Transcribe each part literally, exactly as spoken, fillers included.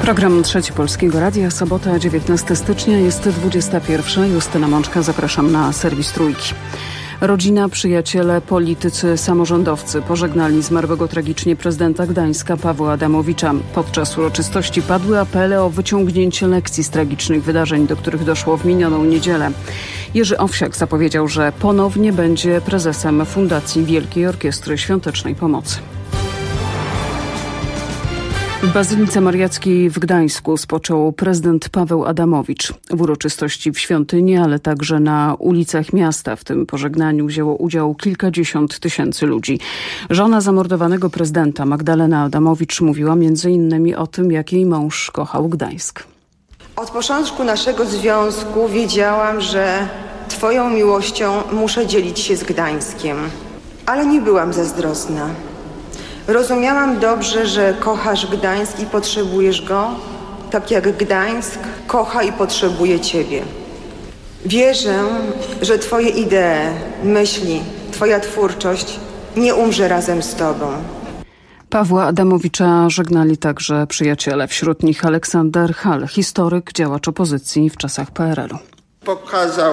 Program Trzeci Polskiego Radia, sobota dziewiętnastego stycznia, jest dwudziesta pierwsza. Justyna Mączka, zapraszam na serwis Trójki. Rodzina, przyjaciele, politycy, samorządowcy pożegnali zmarłego tragicznie prezydenta Gdańska Pawła Adamowicza. Podczas uroczystości padły apele o wyciągnięcie lekcji z tragicznych wydarzeń, do których doszło w minioną niedzielę. Jerzy Owsiak zapowiedział, że ponownie będzie prezesem Fundacji Wielkiej Orkiestry Świątecznej Pomocy. W Bazylice Mariackiej w Gdańsku spoczął prezydent Paweł Adamowicz. W uroczystości w świątyni, ale także na ulicach miasta w tym pożegnaniu wzięło udział kilkadziesiąt tysięcy ludzi. Żona zamordowanego prezydenta Magdalena Adamowicz mówiła między innymi o tym, jak jej mąż kochał Gdańsk. Od początku naszego związku wiedziałam, że twoją miłością muszę dzielić się z Gdańskiem, ale nie byłam zazdrosna. Rozumiałam dobrze, że kochasz Gdańsk i potrzebujesz go, tak jak Gdańsk kocha i potrzebuje ciebie. Wierzę, że twoje idee, myśli, twoja twórczość nie umrze razem z tobą. Pawła Adamowicza żegnali także przyjaciele. Wśród nich Aleksander Hall, historyk, działacz opozycji w czasach P R L u. Pokazał,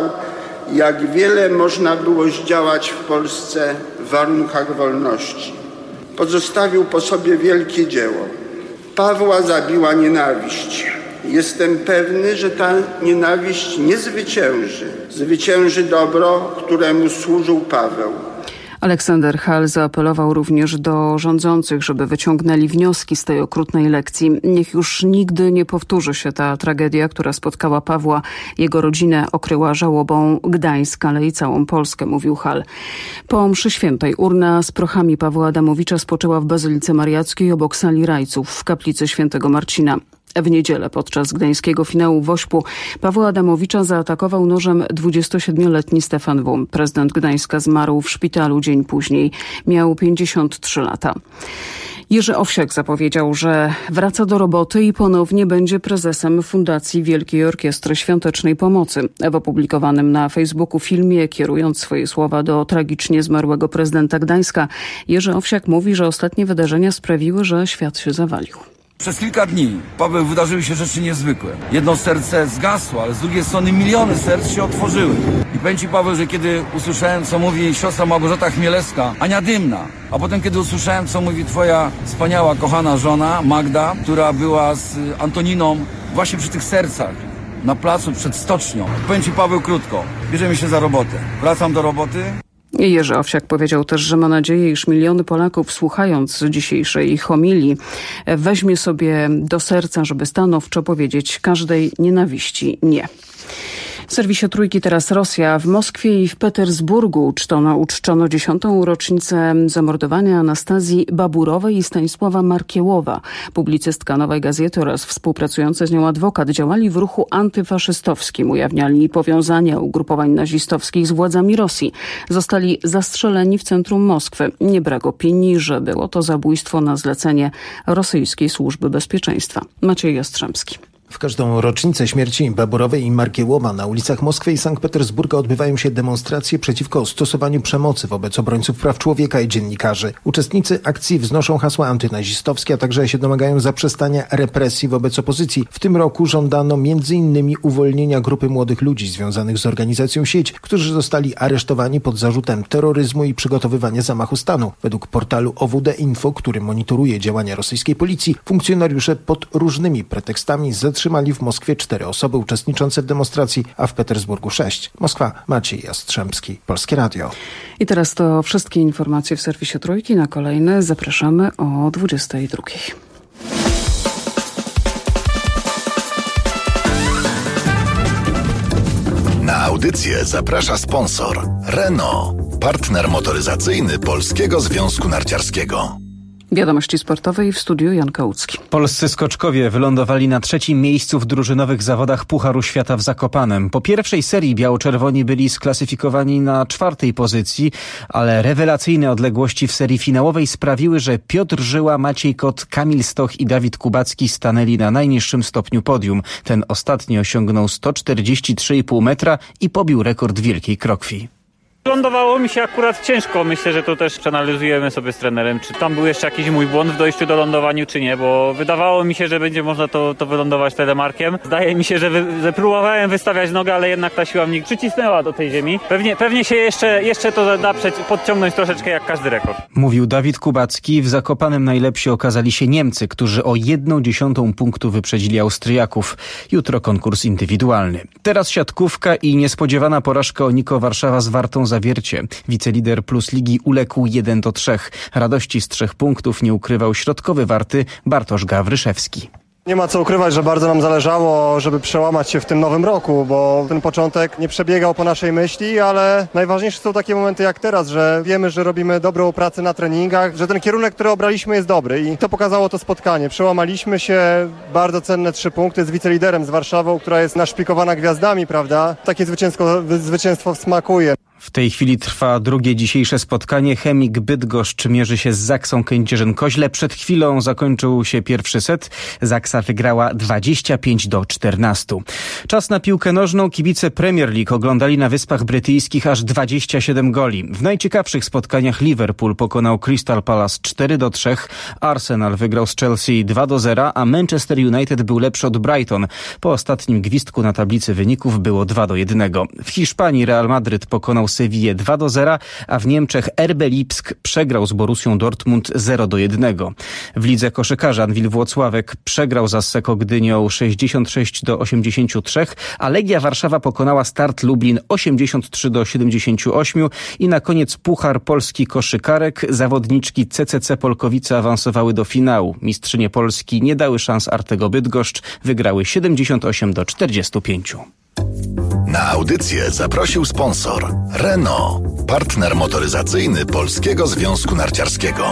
jak wiele można było zdziałać w Polsce w warunkach wolności. Pozostawił po sobie wielkie dzieło. Pawła zabiła nienawiść. Jestem pewny, że ta nienawiść nie zwycięży. Zwycięży dobro, któremu służył Paweł. Aleksander Hall zaapelował również do rządzących, żeby wyciągnęli wnioski z tej okrutnej lekcji. Niech już nigdy nie powtórzy się ta tragedia, która spotkała Pawła. Jego rodzinę okryła żałobą Gdańsk, ale i całą Polskę, mówił Hall. Po mszy świętej urna z prochami Pawła Adamowicza spoczęła w Bazylice Mariackiej obok sali Rajców w kaplicy świętego Marcina. W niedzielę podczas gdańskiego finału w Wośpu Pawła Adamowicza zaatakował nożem dwudziestosiedmioletni Stefan W. Prezydent Gdańska zmarł w szpitalu dzień później. Miał pięćdziesiąt trzy lata. Jerzy Owsiak zapowiedział, że wraca do roboty i ponownie będzie prezesem Fundacji Wielkiej Orkiestry Świątecznej Pomocy. W opublikowanym na Facebooku filmie, kierując swoje słowa do tragicznie zmarłego prezydenta Gdańska, Jerzy Owsiak mówi, że ostatnie wydarzenia sprawiły, że świat się zawalił. Przez kilka dni, Paweł, wydarzyły się rzeczy niezwykłe. Jedno serce zgasło, ale z drugiej strony miliony serc się otworzyły. I powiem Ci, Paweł, że kiedy usłyszałem, co mówi siostra Małgorzata Chmielewska, Ania Dymna, a potem kiedy usłyszałem, co mówi twoja wspaniała, kochana żona Magda, która była z Antoniną właśnie przy tych sercach, na placu przed stocznią. Powiem Ci, Paweł, krótko, bierzemy się za robotę. Wracam do roboty. Jerzy Owsiak powiedział też, że ma nadzieję, iż miliony Polaków, słuchając dzisiejszej homilii, weźmie sobie do serca, żeby stanowczo powiedzieć każdej nienawiści nie. W serwisie Trójki teraz Rosja. W Moskwie i w Petersburgu uczczono, uczczono dziesiątą rocznicę zamordowania Anastazji Baburowej i Stanisława Markiełowa. Publicystka Nowej Gazety oraz współpracujący z nią adwokat działali w ruchu antyfaszystowskim. Ujawniali powiązania ugrupowań nazistowskich z władzami Rosji. Zostali zastrzeleni w centrum Moskwy. Nie brak opinii, że było to zabójstwo na zlecenie rosyjskiej służby bezpieczeństwa. Maciej Jastrzębski. W każdą rocznicę śmierci Baburowej i Markiełowa na ulicach Moskwy i Sankt Petersburga odbywają się demonstracje przeciwko stosowaniu przemocy wobec obrońców praw człowieka i dziennikarzy. Uczestnicy akcji wznoszą hasła antynazistowskie, a także się domagają zaprzestania represji wobec opozycji. W tym roku żądano między innymi uwolnienia grupy młodych ludzi związanych z organizacją Sieć, którzy zostali aresztowani pod zarzutem terroryzmu i przygotowywania zamachu stanu. Według portalu O W D Info, który monitoruje działania rosyjskiej policji, funkcjonariusze pod różnymi pretekstami zatrzymali w Moskwie cztery osoby uczestniczące w demonstracji, a w Petersburgu sześć. Moskwa, Maciej Jastrzębski, Polskie Radio. I teraz to wszystkie informacje w serwisie Trójki. Na kolejne zapraszamy o dwudziestej drugiej. Na audycję zaprasza sponsor Renault, partner motoryzacyjny Polskiego Związku Narciarskiego. Wiadomości sportowe i w studiu Jan Kałucki. Polscy skoczkowie wylądowali na trzecim miejscu w drużynowych zawodach Pucharu Świata w Zakopanem. Po pierwszej serii biało-czerwoni byli sklasyfikowani na czwartej pozycji, ale rewelacyjne odległości w serii finałowej sprawiły, że Piotr Żyła, Maciej Kot, Kamil Stoch i Dawid Kubacki stanęli na najniższym stopniu podium. Ten ostatni osiągnął sto czterdzieści trzy i pół metra i pobił rekord Wielkiej Krokwi. Lądowało mi się akurat ciężko. Myślę, że to też przeanalizujemy sobie z trenerem, czy tam był jeszcze jakiś mój błąd w dojściu do lądowaniu, czy nie, bo wydawało mi się, że będzie można to, to wylądować telemarkiem. Zdaje mi się, że, wy, że próbowałem wystawiać nogę, ale jednak ta siła mnie przycisnęła do tej ziemi. Pewnie, pewnie się jeszcze, jeszcze to da podciągnąć troszeczkę jak każdy rekord. Mówił Dawid Kubacki. W Zakopanem najlepsi okazali się Niemcy, którzy o jedną dziesiątą punktu wyprzedzili Austriaków. Jutro konkurs indywidualny. Teraz siatkówka i niespodziewana porażka Oniko Warszawa z Wartą Zawiercie. Wicelider Plus Ligi uległ jeden do trzech. Radości z trzech punktów nie ukrywał środkowy Warty Bartosz Gawryszewski. Nie ma co ukrywać, że bardzo nam zależało, żeby przełamać się w tym nowym roku, bo ten początek nie przebiegał po naszej myśli, ale najważniejsze są takie momenty jak teraz, że wiemy, że robimy dobrą pracę na treningach, że ten kierunek, który obraliśmy, jest dobry i to pokazało to spotkanie. Przełamaliśmy się, bardzo cenne trzy punkty z wiceliderem, z Warszawą, która jest naszpikowana gwiazdami, prawda? Takie zwycięstwo, zwycięstwo smakuje. W tej chwili trwa drugie dzisiejsze spotkanie. Chemik Bydgoszcz mierzy się z Zaksą Kędzierzyn-Koźle. Przed chwilą zakończył się pierwszy set. Zaksa wygrała dwadzieścia pięć do czternastu. Czas na piłkę nożną. Kibice Premier League oglądali na Wyspach Brytyjskich aż dwadzieścia siedem goli. W najciekawszych spotkaniach Liverpool pokonał Crystal Palace cztery do trzech. Arsenal wygrał z Chelsea dwa do zera, a Manchester United był lepszy od Brighton. Po ostatnim gwizdku na tablicy wyników było dwa do jednego. W Hiszpanii Real Madryt pokonał Sewillę dwa do zera, a w Niemczech R B Lipsk przegrał z Borussią Dortmund zero do jednego. W lidze koszykarza Anwil Włocławek przegrał z Asseco Gdynią sześćdziesiąt sześć do osiemdziesięciu trzech, a Legia Warszawa pokonała Start Lublin osiemdziesiąt trzy do siedemdziesięciu ośmiu i na koniec Puchar Polski Koszykarek. Zawodniczki C C C Polkowice awansowały do finału. Mistrzynie Polski nie dały szans Artego Bydgoszcz, wygrały siedemdziesiąt osiem do czterdziestu pięciu. Na audycję zaprosił sponsor Renault, partner motoryzacyjny Polskiego Związku Narciarskiego.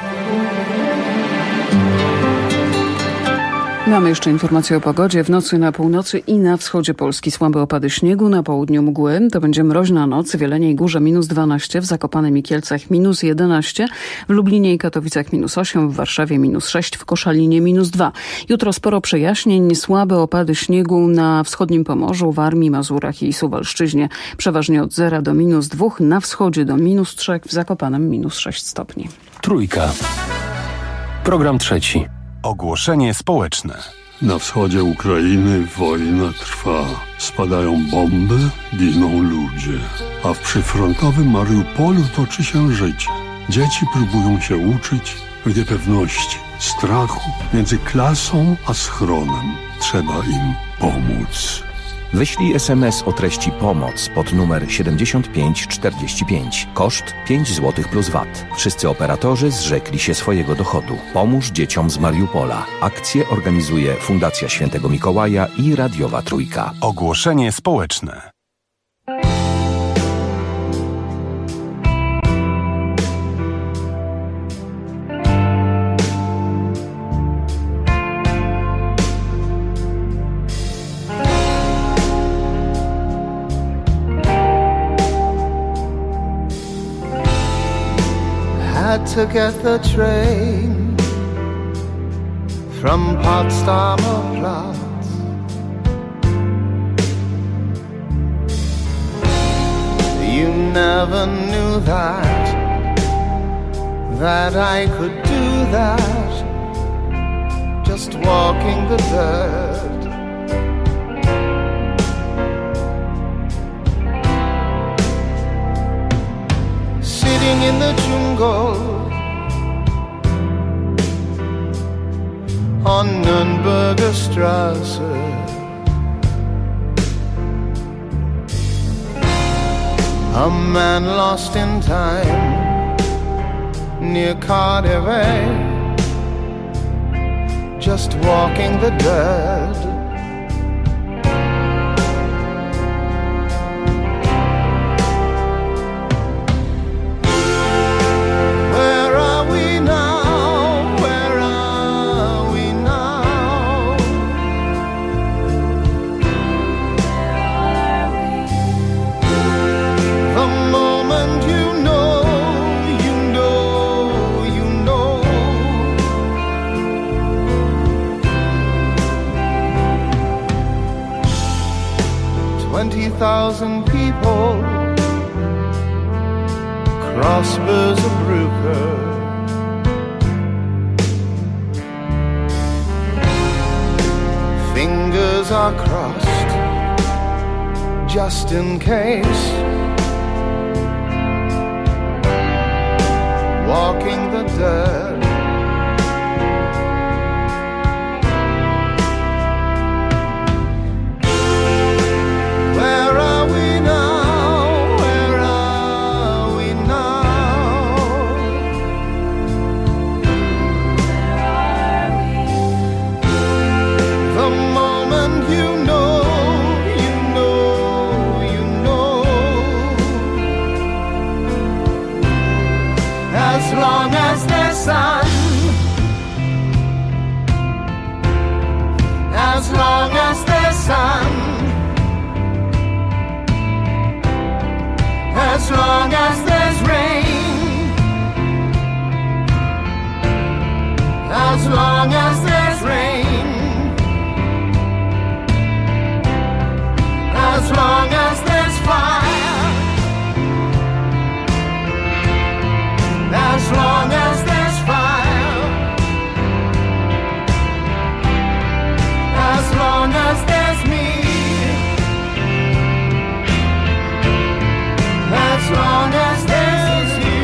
Mamy jeszcze informacje o pogodzie. W nocy na północy i na wschodzie Polski słabe opady śniegu, na południu mgły. To będzie mroźna noc. W Jeleniej Górze minus dwanaście, w Zakopanem i Kielcach minus jedenaście, w Lublinie i Katowicach minus osiem, w Warszawie minus sześć, w Koszalinie minus dwa. Jutro sporo przejaśnień, słabe opady śniegu na wschodnim Pomorzu, Warmii, Mazurach i Suwalszczyźnie. Przeważnie od zera do minus dwóch, na wschodzie do minus trzech, w Zakopanem minus sześć stopni. Trójka. Program trzeci. Ogłoszenie społeczne. Na wschodzie Ukrainy wojna trwa. Spadają bomby, giną ludzie. A w przyfrontowym Mariupolu toczy się życie. Dzieci próbują się uczyć w niepewności, strachu między klasą a schronem. Trzeba im pomóc. Wyślij es em es o treści pomoc pod numer siedemdziesiąt pięć czterdzieści pięć. Koszt pięć złotych plus V A T. Wszyscy operatorzy zrzekli się swojego dochodu. Pomóż dzieciom z Mariupola. Akcję organizuje Fundacja Świętego Mikołaja i Radiowa Trójka. Ogłoszenie społeczne. To get the train from Potsdamer Platz. You never knew that, that I could do that, just walking the dirt. Sitting in the jungle on Nürnberger Straße, a man lost in time near Cardiff, just walking the dirt. Twenty thousand people crossbows a bruker. Fingers are crossed just in case. Walking the dead. Where are we now? Where are we now? The moment you know, you know, you know. As long as there's sun, as long as there's sun, as long as there's rain, as long as there's rain, as long as there's fire, as long as there's fire, as long as there's me, as long as there's you.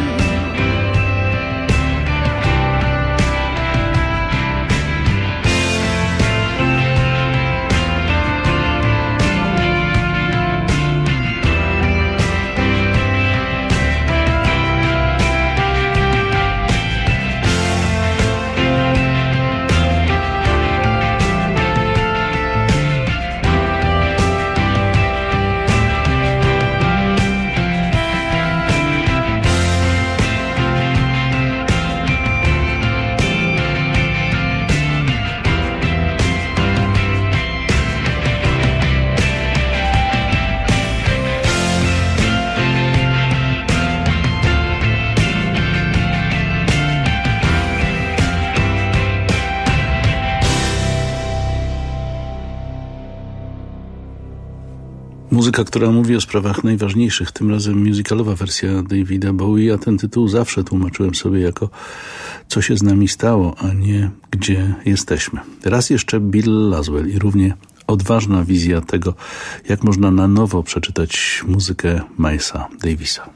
Muzyka, która mówi o sprawach najważniejszych, tym razem musicalowa wersja Davida Bowie, a ten tytuł zawsze tłumaczyłem sobie jako co się z nami stało, a nie gdzie jesteśmy. Raz jeszcze Bill Laswell i równie odważna wizja tego, jak można na nowo przeczytać muzykę Milesa Davisa.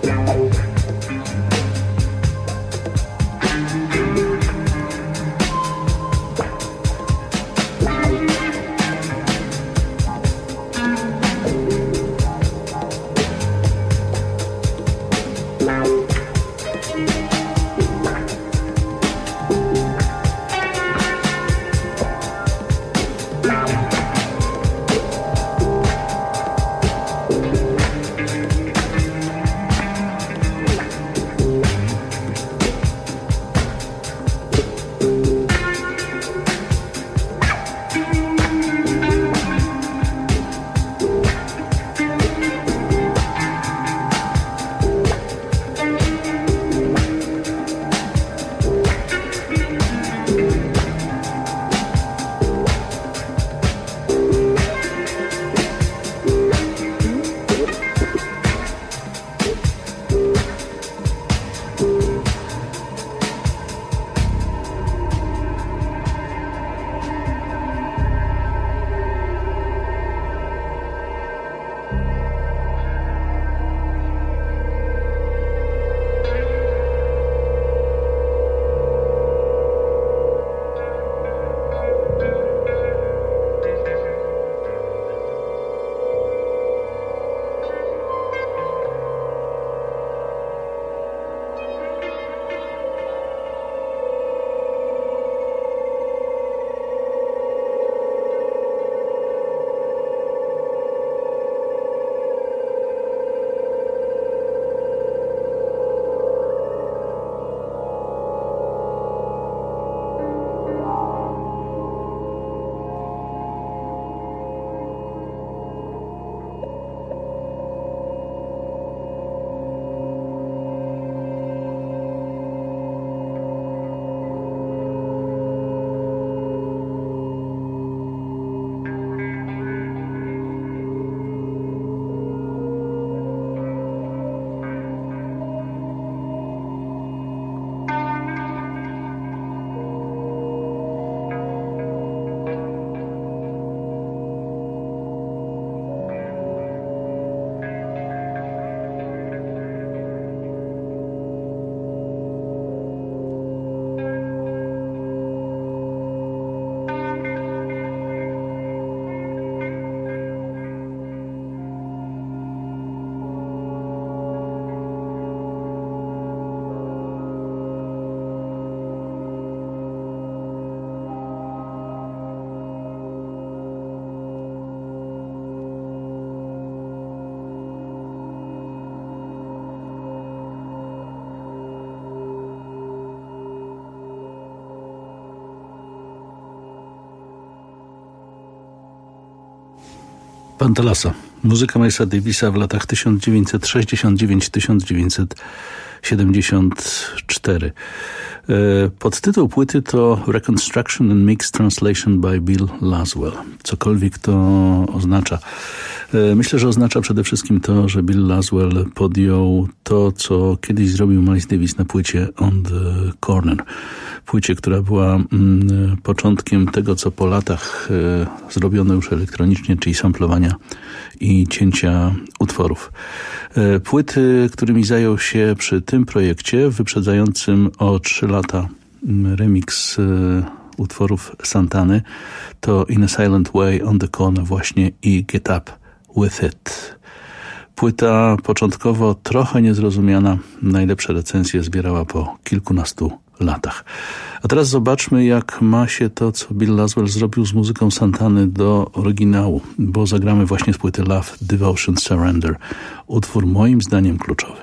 Pantalasa. Muzyka Milesa Davisa w latach tysiąc dziewięćset sześćdziesiąt dziewięć do tysiąc dziewięćset siedemdziesiąt cztery. Podtytuł płyty to Reconstruction and Mixed Translation by Bill Laswell. Cokolwiek to oznacza. Myślę, że oznacza przede wszystkim to, że Bill Laswell podjął to, co kiedyś zrobił Miles Davis na płycie On the Corner. Płycie, która była mm, początkiem tego, co po latach e, zrobiono już elektronicznie, czyli samplowania i cięcia utworów. E, płyty, którymi zajął się przy tym projekcie, wyprzedzającym o trzy lata remix e, utworów Santany, to In a Silent Way, On the Corner właśnie i Get Up With It. Płyta początkowo trochę niezrozumiana, najlepsze recenzje zbierała po kilkunastu latach. A teraz zobaczmy, jak ma się to, co Bill Laswell zrobił z muzyką Santany do oryginału, bo zagramy właśnie z płyty Love, Devotion, Surrender. Utwór moim zdaniem kluczowy.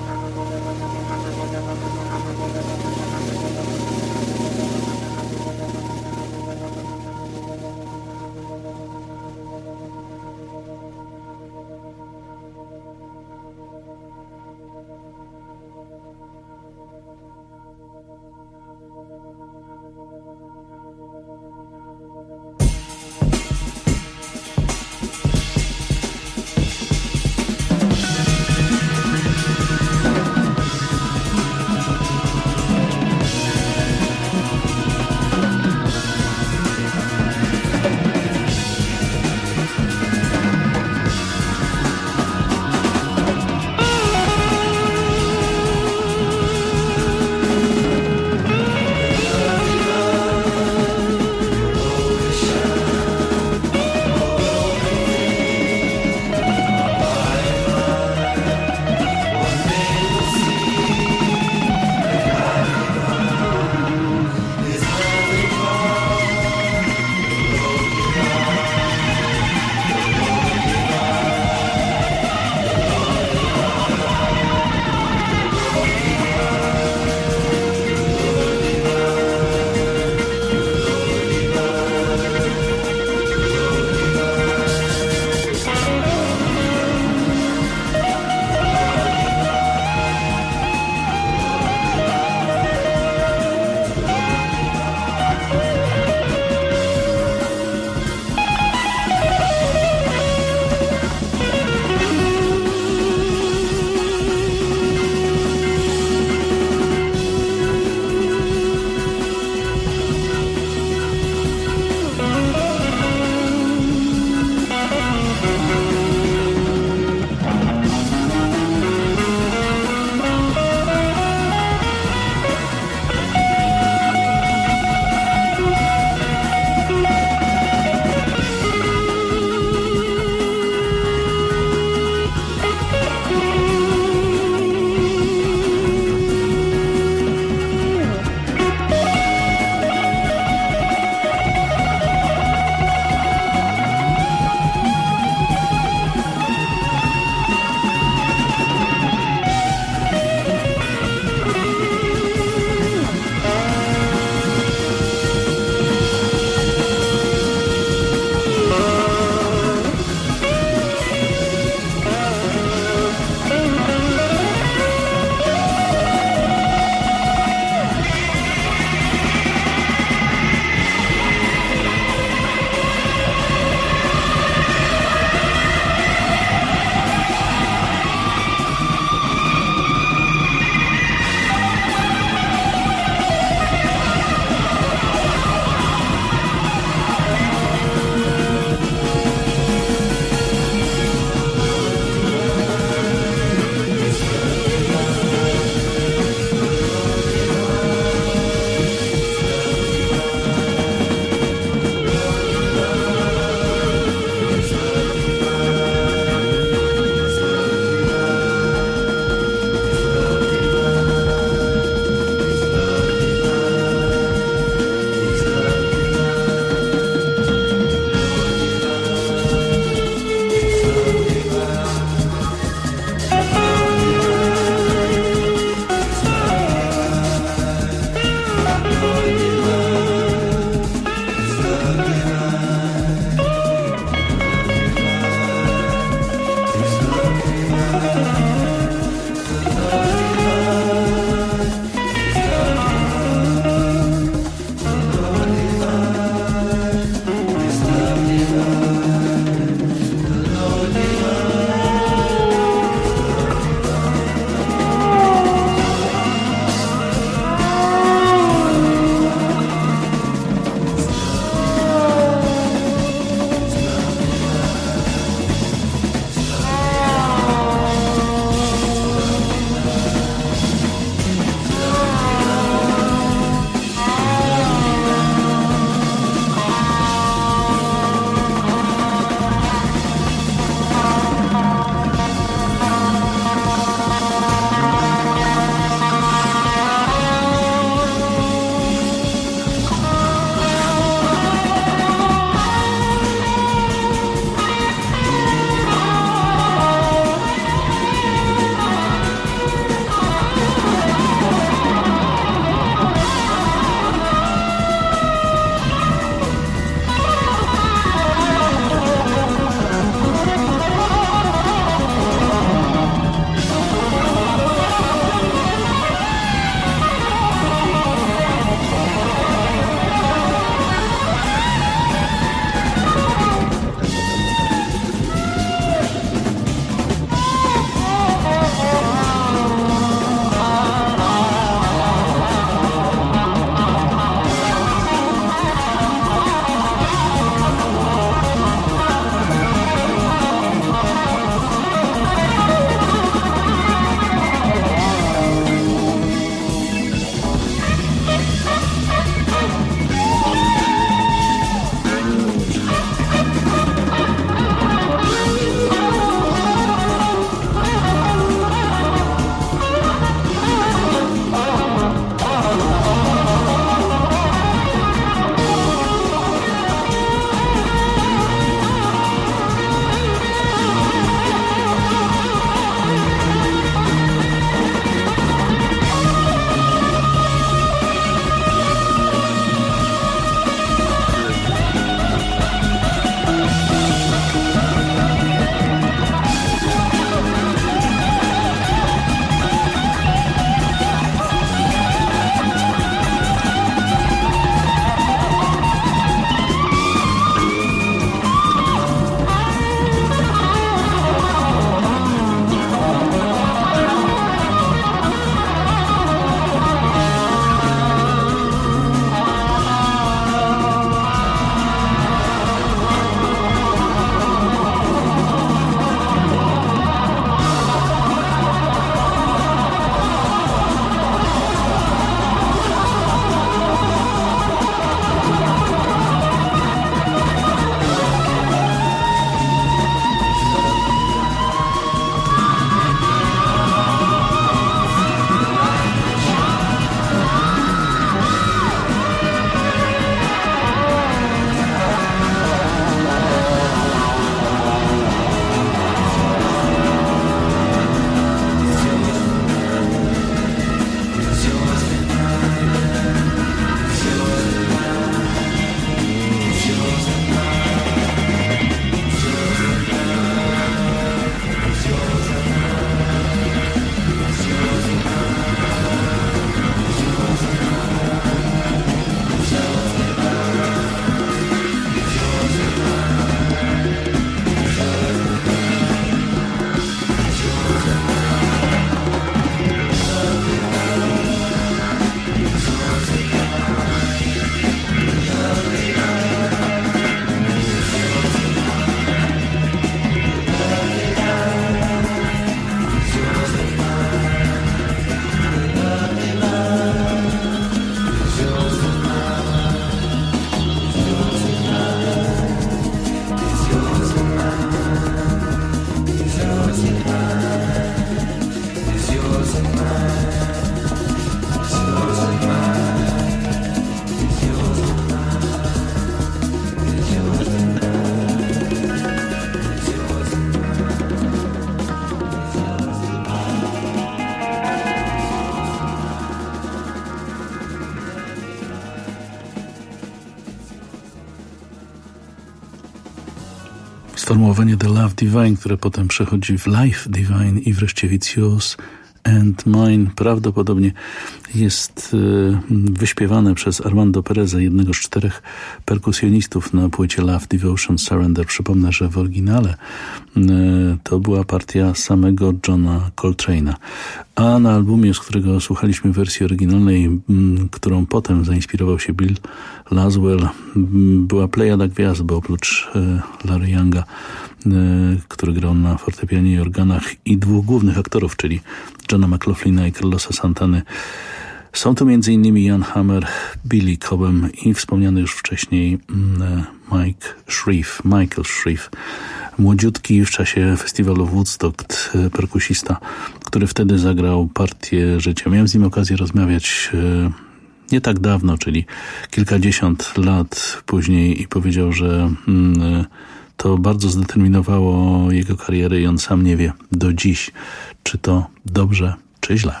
Sformułowanie The Love Divine, które potem przechodzi w Life Divine i wreszcie It's Yours and Mine prawdopodobnie jest wyśpiewane przez Armando Pereza, jednego z czterech perkusjonistów na płycie Love, Devotion, Surrender. Przypomnę, że w oryginale to była partia samego Johna Coltrane'a. A na albumie, z którego słuchaliśmy wersji oryginalnej, którą potem zainspirował się Bill Laswell, była plejada gwiazd, bo oprócz Larry Younga, który grał na fortepianie i organach, i dwóch głównych aktorów, czyli Johna McLaughlina i Carlosa Santany, są tu między innymi Jan Hammer, Billy Cobham i wspomniany już wcześniej Mike Shreve, Michael Shreve, młodziutki w czasie festiwalu Woodstock perkusista, który wtedy zagrał partię życia. Miałem z nim okazję rozmawiać nie tak dawno, czyli kilkadziesiąt lat później, i powiedział, że to bardzo zdeterminowało jego karierę i on sam nie wie do dziś, czy to dobrze, czy źle.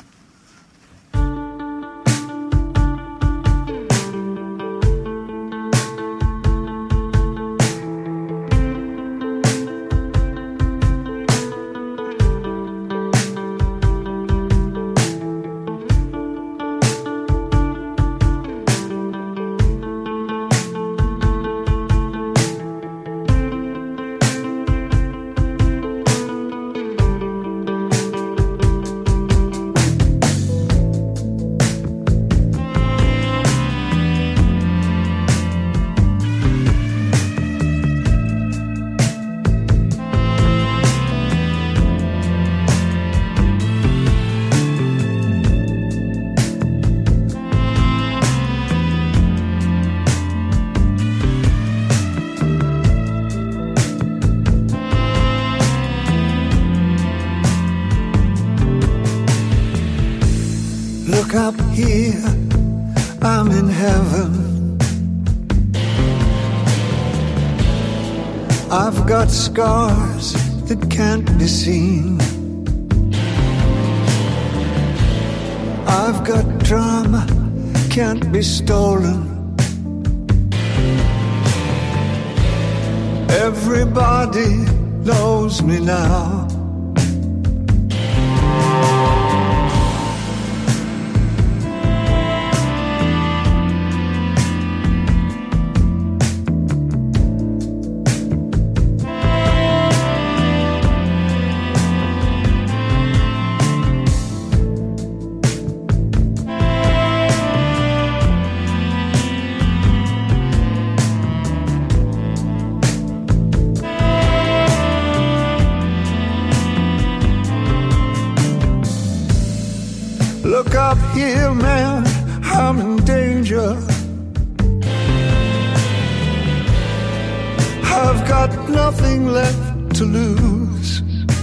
Look up here, I'm in heaven. I've got scars that can't be seen. I've got drama, can't be stolen. Everybody knows me now. Look up here, man, I'm in danger. I've got nothing left to lose.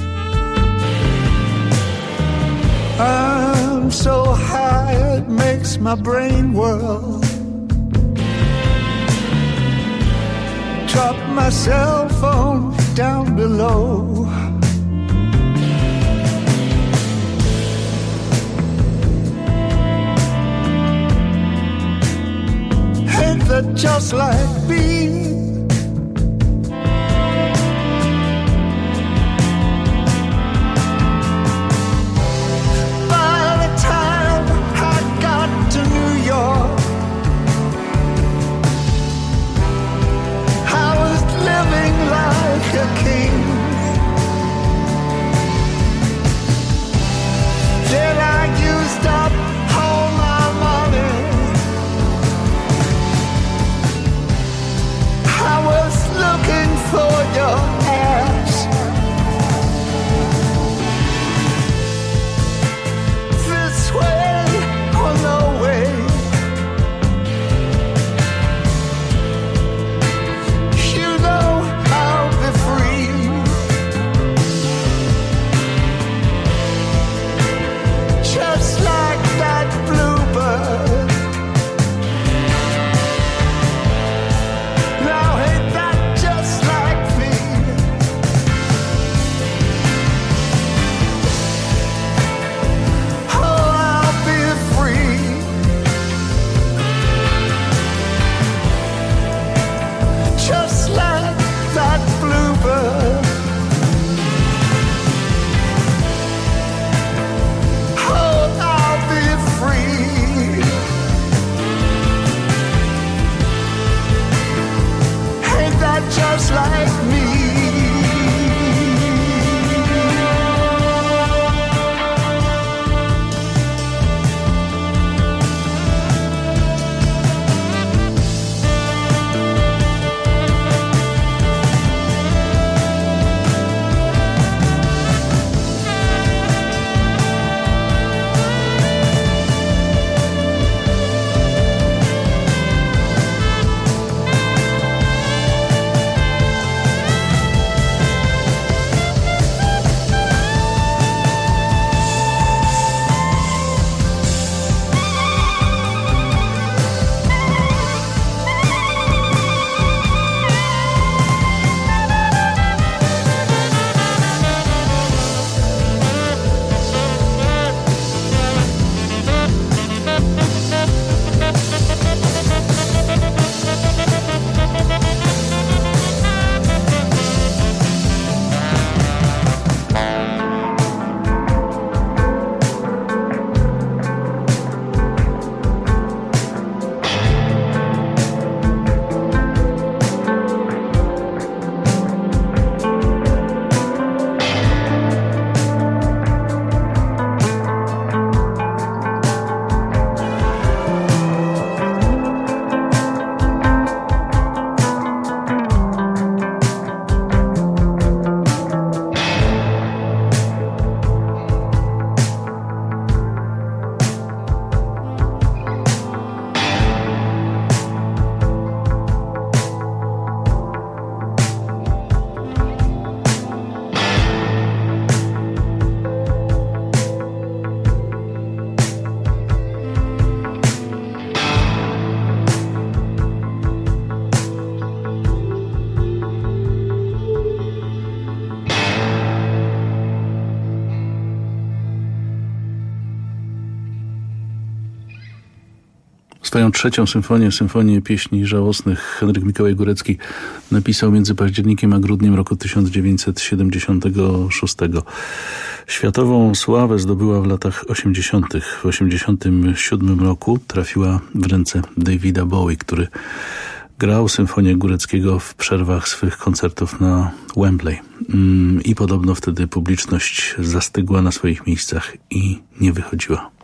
I'm so high it makes my brain whirl. Drop my cell phone down below. That just like me. By the time I got to New York, I was living like a king. Then I used up all my money. I was looking for your ass. This way or no way. You know I'll be free. Swoją trzecią symfonię, symfonię pieśni żałosnych, Henryk Mikołaj Górecki napisał między październikiem a grudniem roku tysiąc dziewięćset siedemdziesiątego szóstego. Światową sławę zdobyła w latach osiemdziesiątych. W osiemdziesiątym siódmym roku trafiła w ręce Davida Bowie, który grał symfonię Góreckiego w przerwach swych koncertów na Wembley. I podobno wtedy publiczność zastygła na swoich miejscach i nie wychodziła.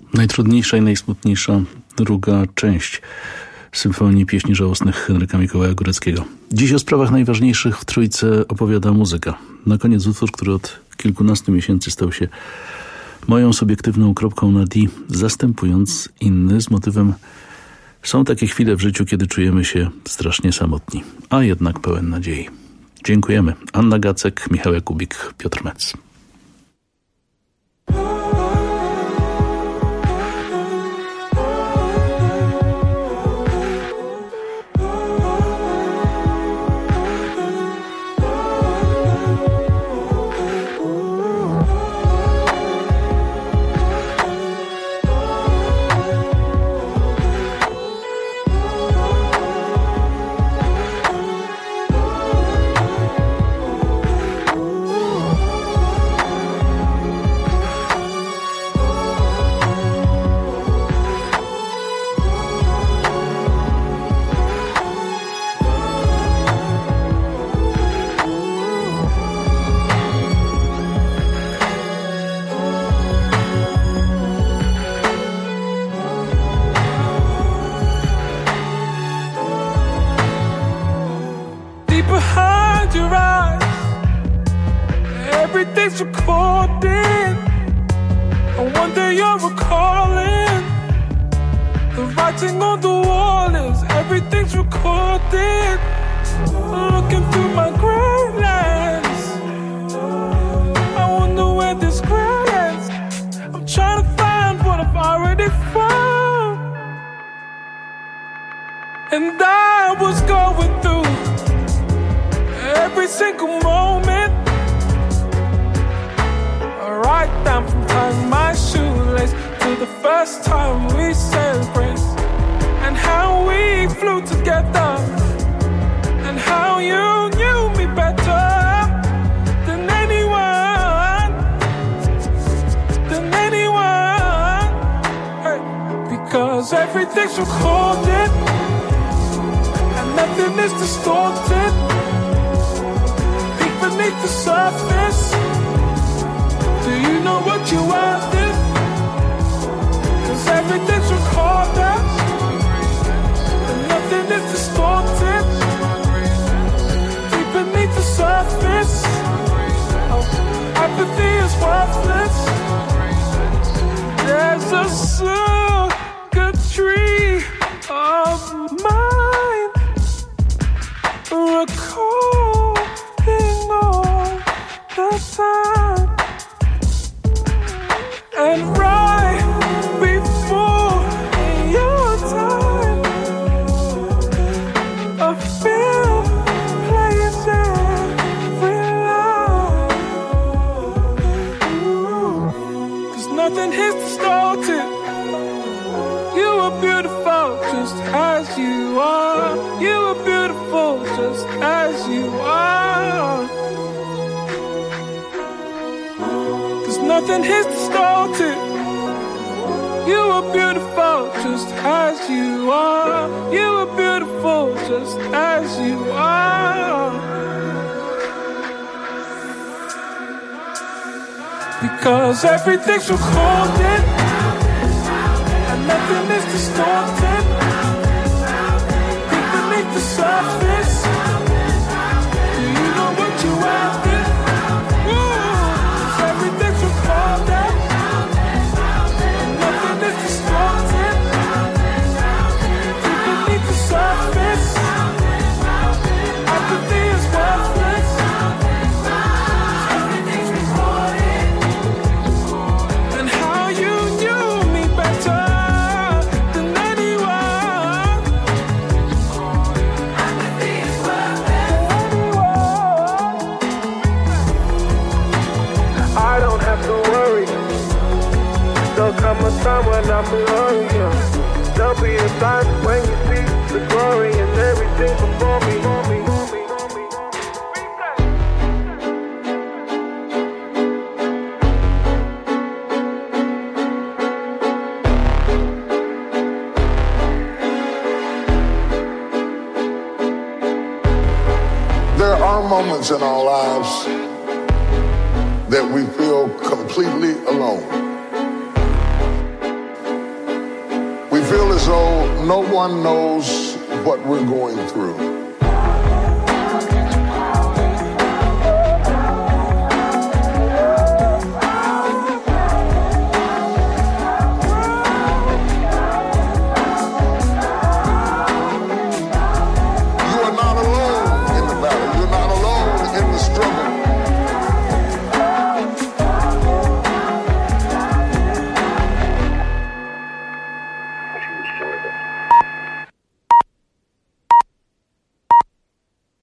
Najtrudniejsza i najsmutniejsza druga część Symfonii Pieśni Żałosnych Henryka Mikołaja Góreckiego. Dziś o sprawach najważniejszych w Trójce opowiada muzyka. Na koniec utwór, który od kilkunastu miesięcy stał się moją subiektywną kropką na D, zastępując inny z motywem: są takie chwile w życiu, kiedy czujemy się strasznie samotni, a jednak pełen nadziei. Dziękujemy. Anna Gacek, Michał Jakubik, Piotr Metz. And I was going through every single moment, right down from tying my shoelace to the first time we said grace, and how we flew together, and how you knew me better than anyone, than anyone, hey, because everything's recorded. Nothing is distorted. Deep beneath the surface, do you know what you are then? Cause everything's recorded, and nothing is distorted. Deep beneath the surface, oh, apathy is worthless. There's a circuitry of mine recording all the time, and right before your time, a film plays every line. Cause nothing is distorted. You are beautiful just as you are. You are beautiful just as you are. Cause nothing is distorted. You are beautiful just as you are. You are beautiful just as you are. Because everything's recorded, and nothing is distorted. Deep beneath the surface, do you know what you are then? Cause everything's recorded, and nothing is distorted. Deep beneath the surface, apathy is worthless. Everything's recorded, and how you knew me better than anyone. Apathy is worthless. I don't have to worry. There'll come a time when I'm alone, yeah. There'll be a time when you see the glory in everything before me. There are moments in our lives that we feel completely alone. no one knows what we're going through.